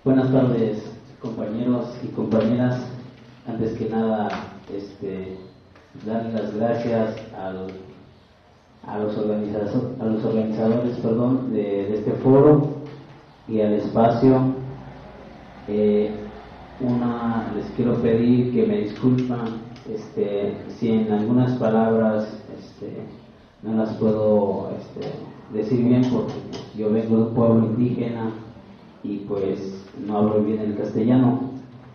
Buenas tardes, compañeros y compañeras. Antes que nada, darle las gracias a los organizadores de este foro y al espacio. Les quiero pedir que me disculpan si en algunas palabras no las puedo decir bien, porque yo vengo de un pueblo indígena y pues no hablo bien el castellano.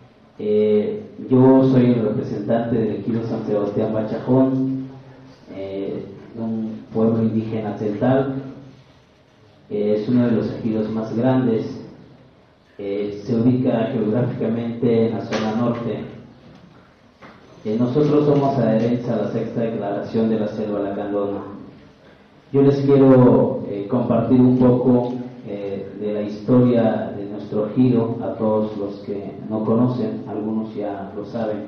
Yo soy el representante del ejido San Sebastián Bachajón, de un pueblo indígena celtal. Es uno de los ejidos más grandes. Se ubica geográficamente en la zona norte. Nosotros somos adherentes a la sexta declaración de la Selva Lacandona. Yo les quiero compartir un poco de la historia de nuestro ejido a todos los que no conocen, algunos ya lo saben.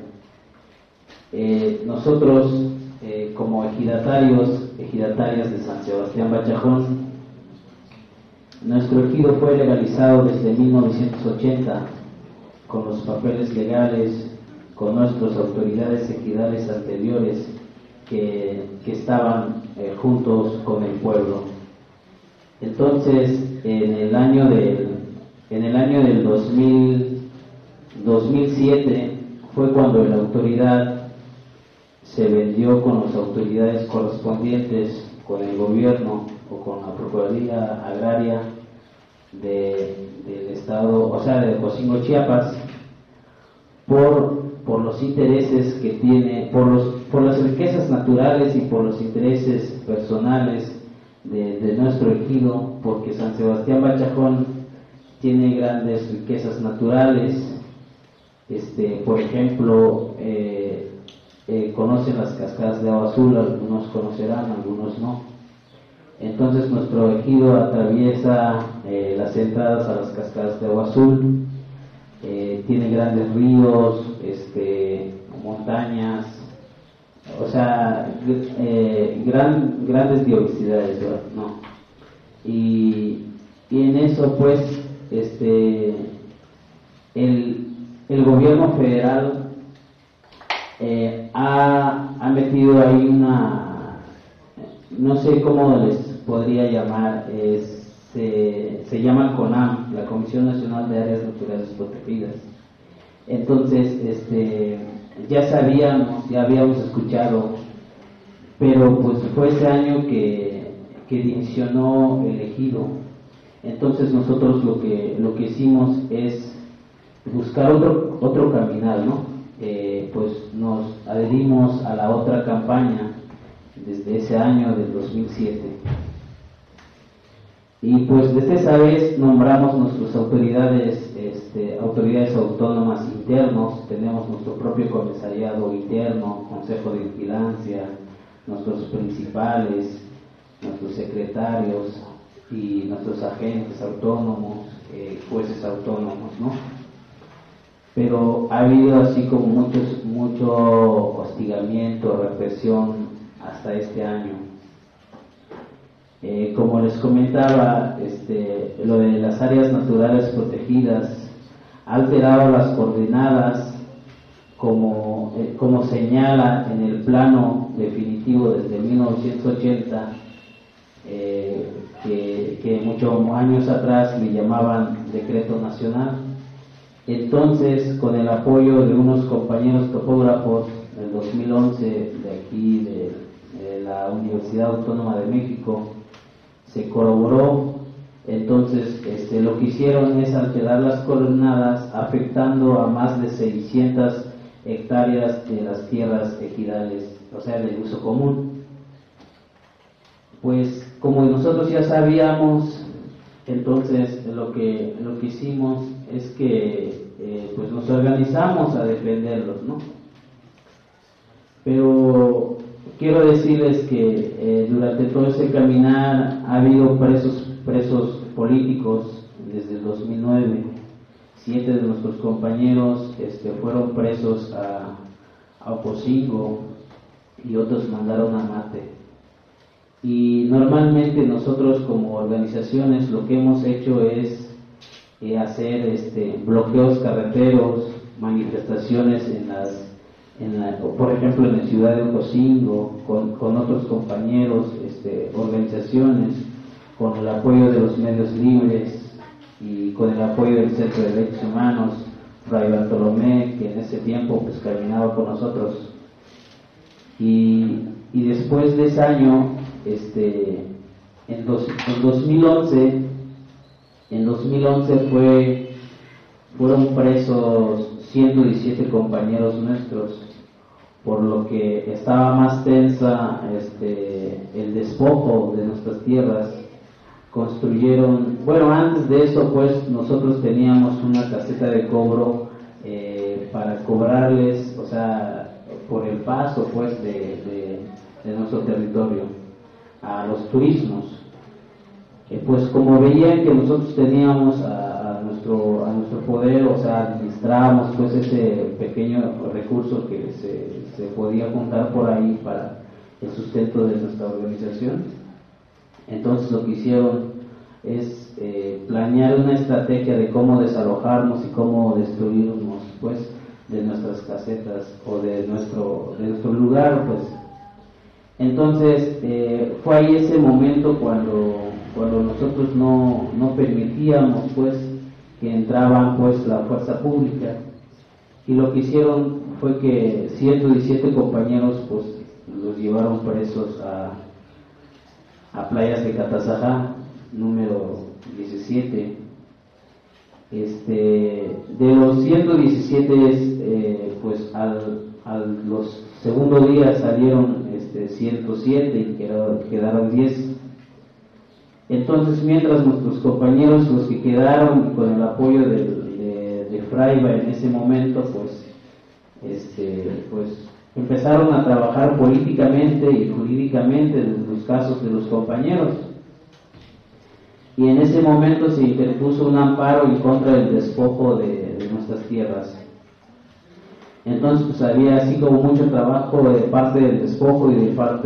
Nosotros, como ejidatarias de San Sebastián Bachajón, nuestro ejido fue legalizado desde 1980, con los papeles legales, con nuestras autoridades ejidales anteriores que estaban juntos con el pueblo. Entonces, en el año del 2007 fue cuando la autoridad se vendió con las autoridades correspondientes, con el gobierno o con la Procuraduría Agraria del estado, o sea, de Ocosingo, Chiapas, por los intereses que tiene, por las riquezas naturales y por los intereses personales de nuestro ejido, porque San Sebastián Bachajón tiene grandes riquezas naturales. Por ejemplo, conocen las cascadas de agua azul, algunos conocerán, algunos no. Entonces nuestro ejido atraviesa las entradas a las cascadas de agua azul, tiene grandes ríos, montañas, o sea, grandes diversidades, ¿no? Y en eso pues el gobierno federal ha metido ahí no sé cómo les podría llamar, se llama CONAM, la Comisión Nacional de Áreas Naturales Protegidas. Entonces, ya sabíamos, ya habíamos escuchado, pero pues fue ese año que divisionó el ejido. Entonces nosotros lo que hicimos es buscar otro caminar, ¿no? Pues nos adherimos a la otra campaña desde ese año del 2007. Y pues desde esa vez nombramos nuestras autoridades autónomas internos. Tenemos nuestro propio comisariado interno, consejo de vigilancia, nuestros principales, nuestros secretarios y nuestros agentes autónomos, jueces autónomos, ¿no? Pero ha habido así como mucho hostigamiento, represión hasta este año. Como les comentaba, lo de las áreas naturales protegidas ha alterado las coordenadas como señala en el plano definitivo desde 1980, que muchos años atrás le llamaban Decreto Nacional. Entonces, con el apoyo de unos compañeros topógrafos del 2011 de aquí de la Universidad Autónoma de México, se corroboró. Entonces lo que hicieron es alterar las coordenadas, afectando a más de 600 hectáreas de las tierras ejidales, o sea, de uso común. Pues como nosotros ya sabíamos, entonces lo que hicimos es que pues nos organizamos a defenderlos, ¿no? Pero quiero decirles que durante todo ese caminar ha habido presos políticos desde el 2009. 7 de nuestros compañeros fueron presos a Ocosingo y otros mandaron a Mate. Y normalmente nosotros como organizaciones lo que hemos hecho es hacer bloqueos carreteros, manifestaciones por ejemplo en la ciudad de Ocosingo, con otros compañeros, organizaciones, con el apoyo de los medios libres y con el apoyo del Centro de Derechos Humanos, Fray Bartolomé, que en ese tiempo pues caminaba con nosotros. Y después de ese año, en 2011 fueron presos 117 compañeros nuestros, por lo que estaba más tensa el despojo de nuestras tierras. Construyeron, antes de eso pues nosotros teníamos una caseta de cobro para cobrarles, o sea, por el paso pues de nuestro territorio a los turismos. Pues como veían que nosotros teníamos a nuestro poder, o sea, administrábamos pues ese pequeño recurso que se podía juntar por ahí para el sustento de nuestra organización. Entonces lo que hicieron es planear una estrategia de cómo desalojarnos y cómo destruirnos pues de nuestras casetas o de nuestro lugar pues. Entonces fue ahí ese momento cuando nosotros no permitíamos pues que entraban pues la fuerza pública, y lo que hicieron fue que 117 compañeros pues los llevaron presos a playas de Catazajá, número 17. De los 117 pues los segundo día salieron 107 y quedaron 10. Entonces, mientras nuestros compañeros, los que quedaron con el apoyo de Fraiba en ese momento, pues empezaron a trabajar políticamente y jurídicamente en los casos de los compañeros. Y en ese momento se interpuso un amparo en contra del despojo de nuestras tierras. Entonces pues había así como mucho trabajo de parte del despojo y de parte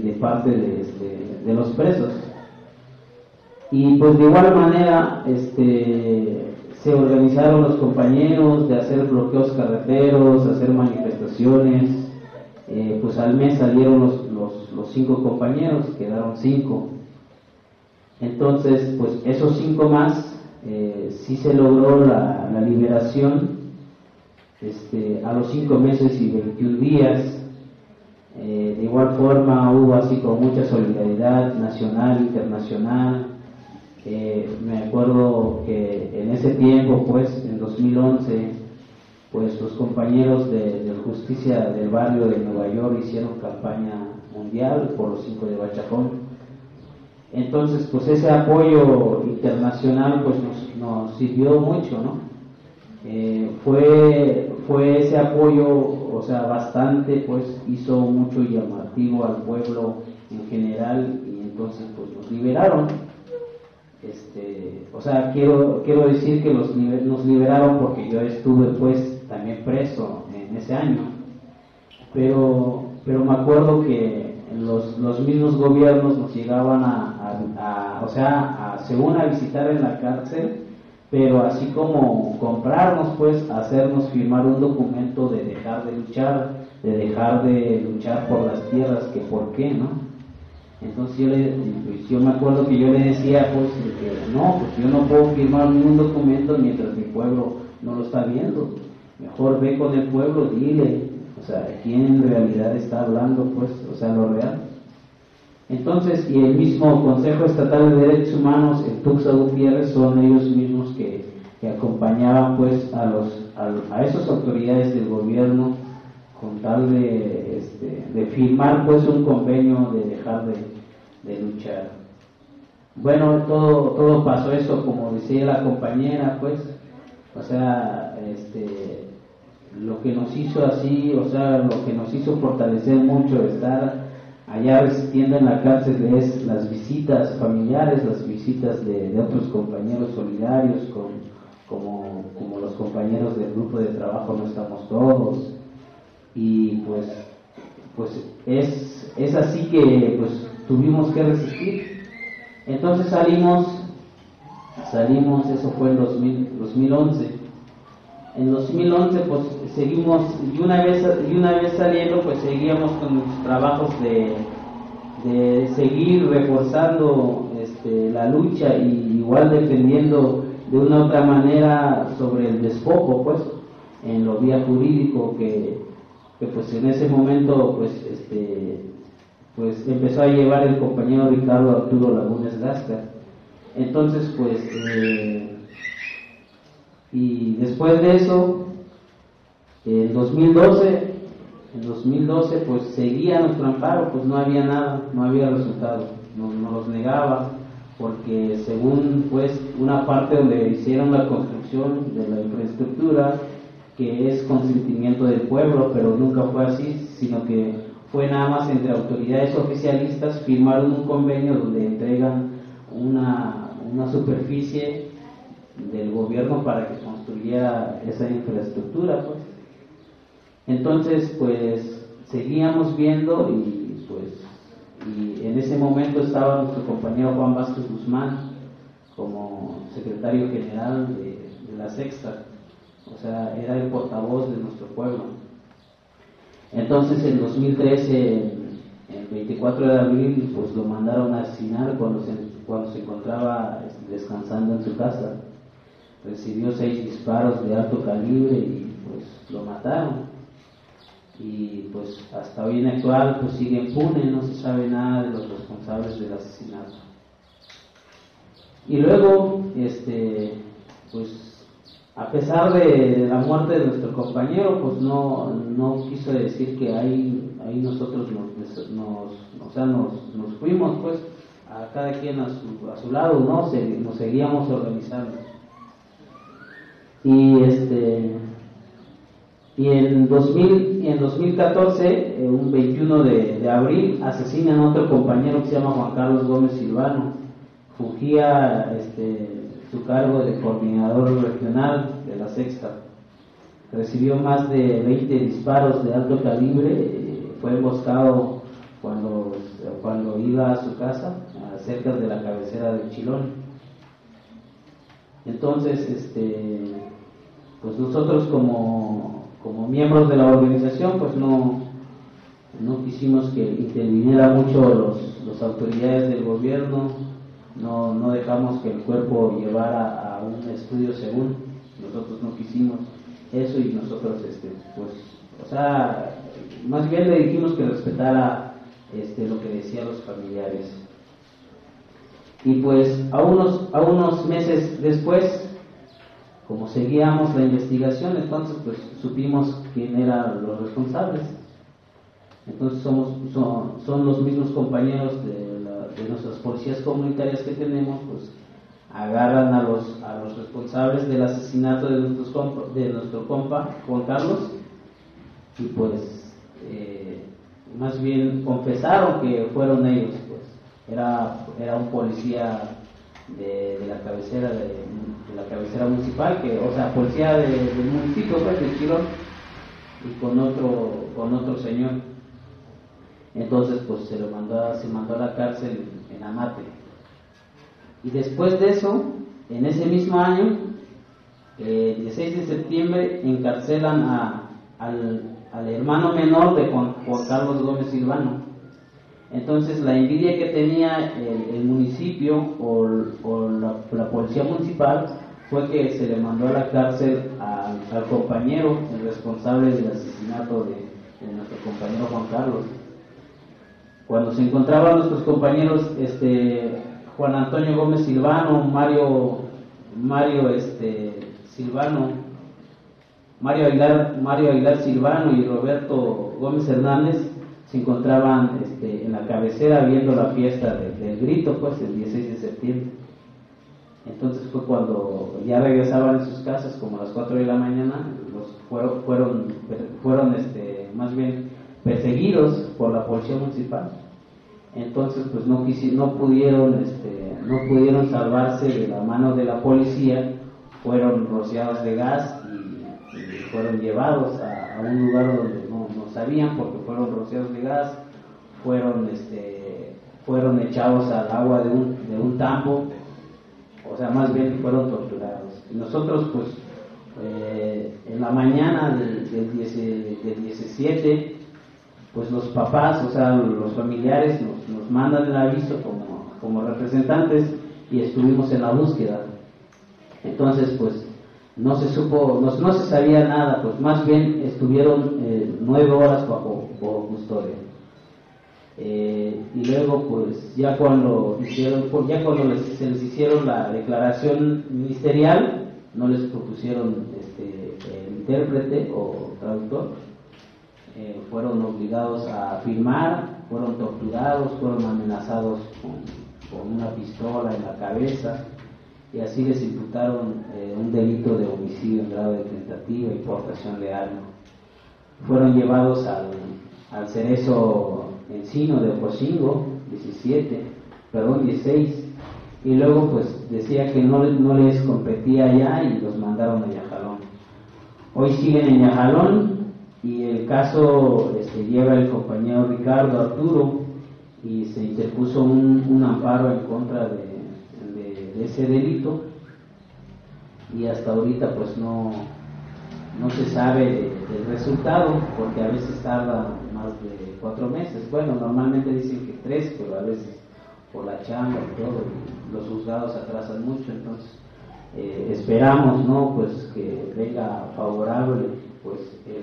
de los presos. Y pues de igual manera se organizaron los compañeros de hacer bloqueos carreteros, hacer manifestaciones. Pues al mes salieron los 5 compañeros, quedaron 5. Entonces pues esos 5 más sí se logró la liberación a los 5 meses y 21 días. De igual forma hubo así como mucha solidaridad nacional, internacional. Me acuerdo que en ese tiempo, pues en 2011, pues los compañeros de Justicia del Barrio de Nueva York hicieron campaña mundial por los 5 de Bachajón. Entonces pues ese apoyo internacional pues nos sirvió mucho, ¿no? Fue ese apoyo, o sea, bastante, pues hizo mucho llamativo al pueblo en general, y entonces pues nos liberaron. O sea, quiero decir que nos liberaron porque yo estuve pues también preso en ese año, pero me acuerdo que los mismos gobiernos nos llegaban según a visitar en la cárcel, pero así como comprarnos pues, hacernos firmar un documento de dejar de luchar por las tierras, que por qué, ¿no? Entonces yo me acuerdo que yo le decía pues que no, pues yo no puedo firmar ningún documento mientras mi pueblo no lo está viendo. Mejor ve con el pueblo, dile, o sea, quién en realidad está hablando, pues, o sea, lo real. Entonces, y el mismo Consejo Estatal de Derechos Humanos, el Tuxtla Gutiérrez, son ellos mismos que acompañaban pues a esas autoridades del gobierno con tal de firmar pues un convenio de dejar de luchar. Bueno, todo pasó eso, como decía la compañera, pues, o sea, lo que nos hizo así, o sea, lo que nos hizo fortalecer mucho estar allá resistiendo en la cárcel es las visitas familiares, las visitas de otros compañeros solidarios, como los compañeros del grupo de trabajo No Estamos Todos, y pues es así que pues tuvimos que resistir. Entonces salimos Salimos, eso fue en 2011. En 2011 pues seguimos, y una vez saliendo pues seguíamos con los trabajos de seguir reforzando la lucha y igual defendiendo de una u otra manera sobre el despojo, pues en lo vía jurídico que pues en ese momento pues empezó a llevar el compañero Ricardo Arturo Lagunes Gasca. Entonces pues y después de eso en 2012 pues seguía nuestro amparo, pues no había nada, no había resultado, nos los negaba, porque según pues una parte donde hicieron la construcción de la infraestructura, que es consentimiento del pueblo, pero nunca fue así, sino que fue nada más entre autoridades oficialistas, firmaron un convenio donde entregan una superficie del gobierno para que construyera esa infraestructura, pues. Entonces pues seguíamos viendo y en ese momento estaba nuestro compañero Juan Vázquez Guzmán como secretario general de la Sexta, o sea, era el portavoz de nuestro pueblo. Entonces en 2013, el 24 de abril, pues lo mandaron a asesinar cuando se encontraba descansando en su casa. Recibió 6 disparos de alto calibre y pues lo mataron. Y pues hasta hoy en actual pues sigue impune, no se sabe nada de los responsables del asesinato. Y luego pues a pesar de la muerte de nuestro compañero, pues no quiso decir que ahí nosotros nos fuimos, pues a cada quien a su lado, ¿no? Nos seguíamos organizando. Y en 2014, un 21 de abril, asesinan a otro compañero que se llama Juan Carlos Gómez Silvano. Fugía su cargo de coordinador regional de la Sexta. Recibió más de 20 disparos de alto calibre. Fue emboscado cuando iba a su casa, cerca de la cabecera del Chilón. Entonces, pues nosotros como miembros de la organización, pues no quisimos que interviniera mucho las autoridades del gobierno, no dejamos que el cuerpo llevara a un estudio según, nosotros no quisimos eso y nosotros, pues, o sea, más bien le dijimos que respetara lo que decían los familiares. Y pues a unos meses después, como seguíamos la investigación, entonces pues supimos quién eran los responsables. Entonces son los mismos compañeros de nuestras policías comunitarias que tenemos, pues agarran a los responsables del asesinato de nuestro compa Juan Carlos, y pues más bien confesaron que fueron ellos, pues era un policía de la cabecera de la cabecera municipal, o sea, policía del municipio, pues, de Chilón, y con otro señor. Entonces pues se mandó a la cárcel en Amate. Y después de eso, en ese mismo año, el 16 de septiembre, encarcelan al hermano menor de Juan Carlos Gómez Silvano. Entonces la envidia que tenía el municipio o la policía municipal fue que se le mandó a la cárcel al compañero, el responsable del asesinato de nuestro compañero Juan Carlos. Cuando se encontraban nuestros compañeros Juan Antonio Gómez Silvano, Mario Silvano, Mario Aguilar Silvano y Roberto Gómez Hernández, se encontraban en la cabecera viendo la fiesta del grito, pues el 16 de septiembre. Entonces fue cuando ya regresaban a sus casas como a las 4 de la mañana, fueron más bien perseguidos por la policía municipal. Entonces pues no pudieron salvarse de la mano de la policía, fueron rociados de gas y fueron llevados a un lugar donde no sabían, porque fueron rociados de gas, fueron echados al agua de un tambo, o sea, más bien fueron torturados. Y nosotros, pues, en la mañana del 17, pues los papás, o sea, los familiares nos mandan el aviso como representantes y estuvimos en la búsqueda. Entonces, pues, no se supo, no se sabía nada, pues más bien estuvieron 9 horas bajo custodia. Y luego, pues, ya cuando se les hicieron la declaración ministerial, no les propusieron intérprete o traductor, fueron obligados a firmar, fueron torturados, fueron amenazados con una pistola en la cabeza, y así les imputaron un delito de homicidio en grado de tentativa y portación de arma. Fueron llevados al Cerezo Encino de Ocosingo, 16, y luego pues decía que no les competía allá y los mandaron a Yajalón. Hoy siguen en Yajalón y el caso lleva el compañero Ricardo Arturo, y se interpuso un amparo en contra de ese delito, y hasta ahorita pues no se sabe del resultado, porque a veces tarda más de 4 meses. Bueno, normalmente dicen que 3, pero a veces por la chamba y todo, los juzgados atrasan mucho. Entonces esperamos, ¿no?, pues que venga favorable pues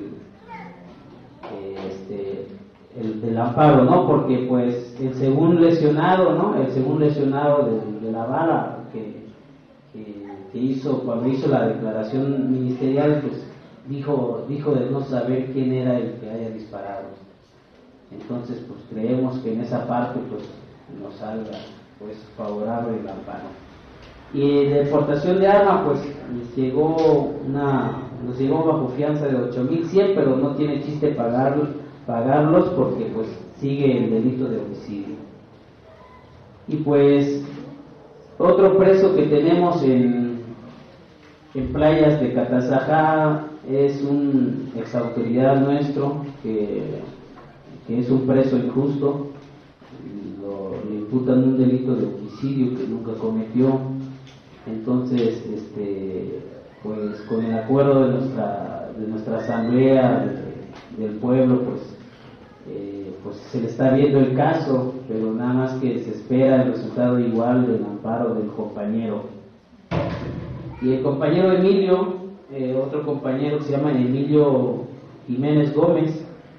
el amparo, ¿no? Porque pues el segundo lesionado de la bala que hizo, cuando hizo la declaración ministerial, pues dijo de no saber quién era el que haya disparado. Entonces, pues creemos que en esa parte pues nos salga pues favorable el amparo. Y de deportación de arma, pues nos llegó bajo fianza de 8,100, pero no tiene chiste pagarlos porque pues sigue el delito de homicidio. Y pues otro preso que tenemos en playas de Catazajá es un exautoridad nuestro que es un preso injusto. Le imputan un delito de homicidio que nunca cometió. Entonces, pues con el acuerdo de nuestra asamblea del pueblo, pues se le está viendo el caso, pero nada más que se espera el resultado igual del amparo del compañero. Y el compañero Emilio, otro compañero que se llama Emilio Jiménez Gómez,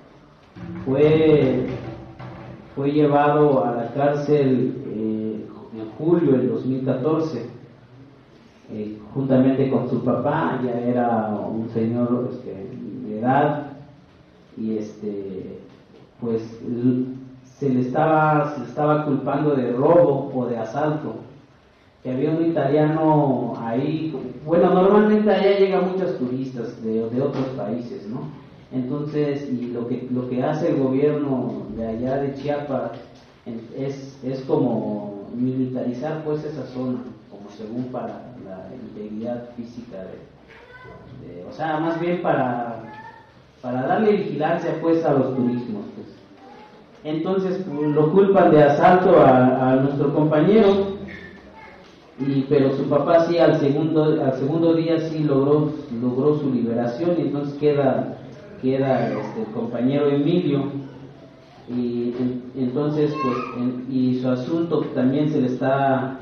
fue llevado a la cárcel en julio del 2014, juntamente con su papá. Ya era un señor de edad, y pues se le estaba culpando de robo o de asalto, que había un italiano ahí. Bueno, normalmente allá llegan muchos turistas de otros países, ¿no? Entonces, y lo que hace el gobierno de allá de Chiapas es como militarizar pues esa zona, como según para la integridad física o sea, más bien para darle vigilancia pues a los turismos, pues. Entonces pues, lo culpan de asalto a nuestro compañero, pero su papá sí al segundo día sí logró su liberación, y entonces queda el compañero Emilio, y entonces pues y su asunto también se le está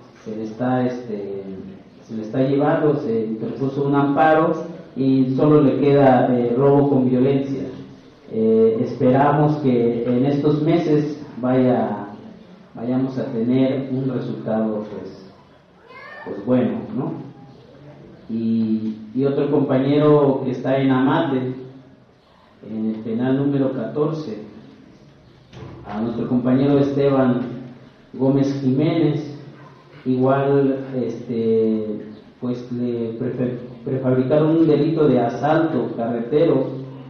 llevando. Se interpuso un amparo y solo le queda robo con violencia. Esperamos que en estos meses vayamos a tener un resultado pues bueno, ¿no? Y otro compañero que está en Amate, en el penal número 14, a nuestro compañero Esteban Gómez Jiménez, igual pues le prefabricaron un delito de asalto carretero,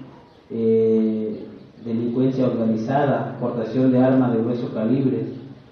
delincuencia organizada, portación de arma de grueso calibre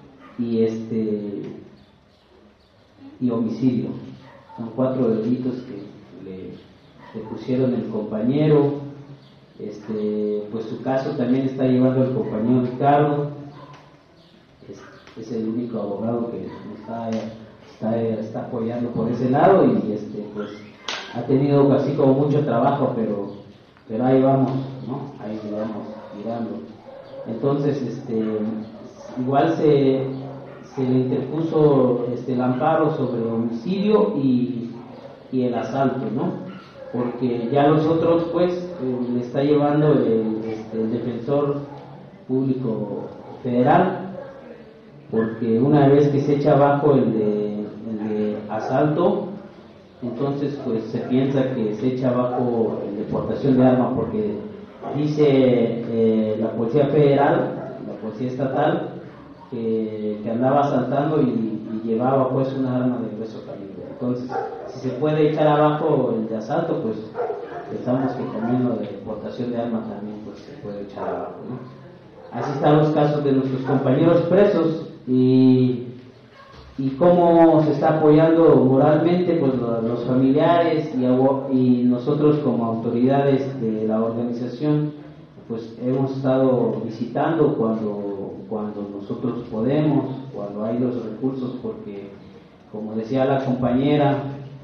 y homicidio. Son 4 delitos que le pusieron el compañero. Pues su caso también está llevando el compañero Ricardo. Es el único abogado que está está apoyando por ese lado y pues ha tenido así como mucho trabajo, pero ahí vamos, ¿no? Ahí vamos mirando. Entonces, igual se le interpuso el amparo sobre homicidio y el asalto, ¿no? Porque ya los otros, pues, le está llevando el defensor público federal, porque una vez que se echa abajo el de asalto, entonces pues se piensa que se echa abajo el de portación de arma, porque dice la policía federal, la policía estatal, que andaba asaltando y llevaba pues una arma de grueso calibre. Entonces, si se puede echar abajo el de asalto, pues pensamos que también lo de portación de arma también pues se puede echar abajo, ¿no? Así están los casos de nuestros compañeros presos y cómo se está apoyando moralmente pues los familiares y nosotros como autoridades de la organización pues hemos estado visitando cuando nosotros podemos, cuando hay los recursos, porque como decía la compañera,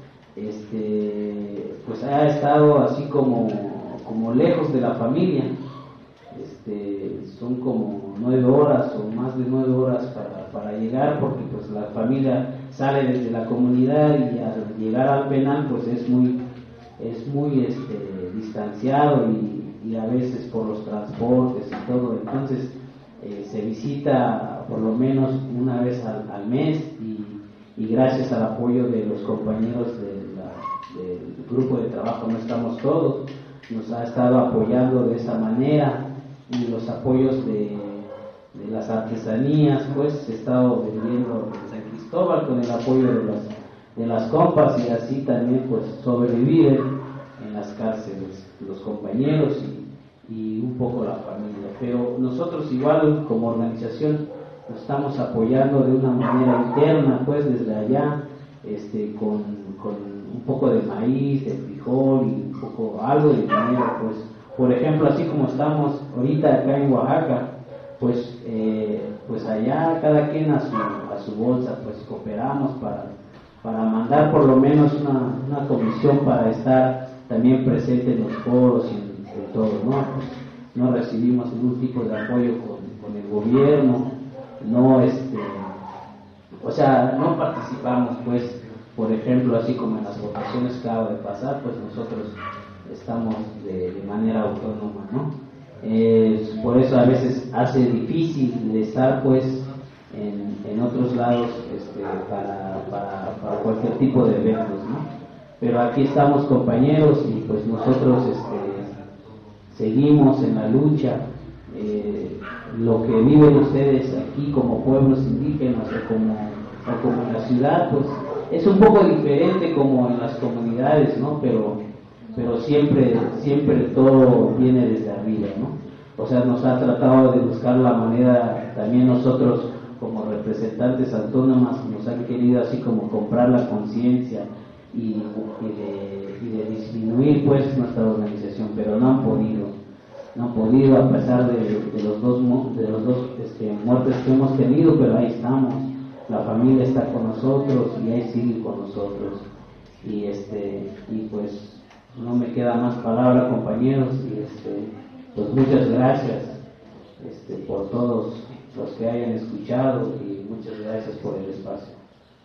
pues ha estado así como lejos de la familia. Son como 9 horas o más de 9 horas para llegar, porque pues la familia sale desde la comunidad y al llegar al penal pues es muy distanciado y a veces por los transportes y todo. Entonces se visita por lo menos una vez al mes y gracias al apoyo de los compañeros del grupo de trabajo No Estamos Todos, nos ha estado apoyando de esa manera, y los apoyos de las artesanías pues se ha estado vendiendo en San Cristóbal con el apoyo de las compas, y así también pues sobreviven en las cárceles los compañeros y un poco la familia. Pero nosotros igual como organización nos estamos apoyando de una manera interna pues desde allá, con un poco de maíz, de frijol y un poco algo de dinero, pues por ejemplo, así como estamos ahorita acá en Oaxaca, pues allá cada quien a su bolsa, pues cooperamos para mandar por lo menos una comisión para estar también presente en los foros y en todo, ¿no? Pues no recibimos ningún tipo de apoyo con el gobierno, no no participamos, pues, por ejemplo, así como en las votaciones que acaba de pasar, pues nosotros estamos de manera autónoma, ¿no? Por eso a veces hace difícil de estar pues en otros lados para cualquier tipo de eventos, ¿no? Pero aquí estamos compañeros y pues nosotros seguimos en la lucha. Lo que viven ustedes aquí como pueblos indígenas o como en la ciudad, pues es un poco diferente como en las comunidades, ¿no? Pero siempre todo viene desde arriba, ¿no? O sea, nos ha tratado de buscar la manera, también nosotros como representantes autónomas nos han querido así como comprar la conciencia y de disminuir pues nuestra organización, pero no han podido a pesar de los dos muertes que hemos tenido, pero ahí estamos, la familia está con nosotros y ahí sigue con nosotros y pues no me queda más palabra, compañeros, y pues muchas gracias por todos los que hayan escuchado y muchas gracias por el espacio.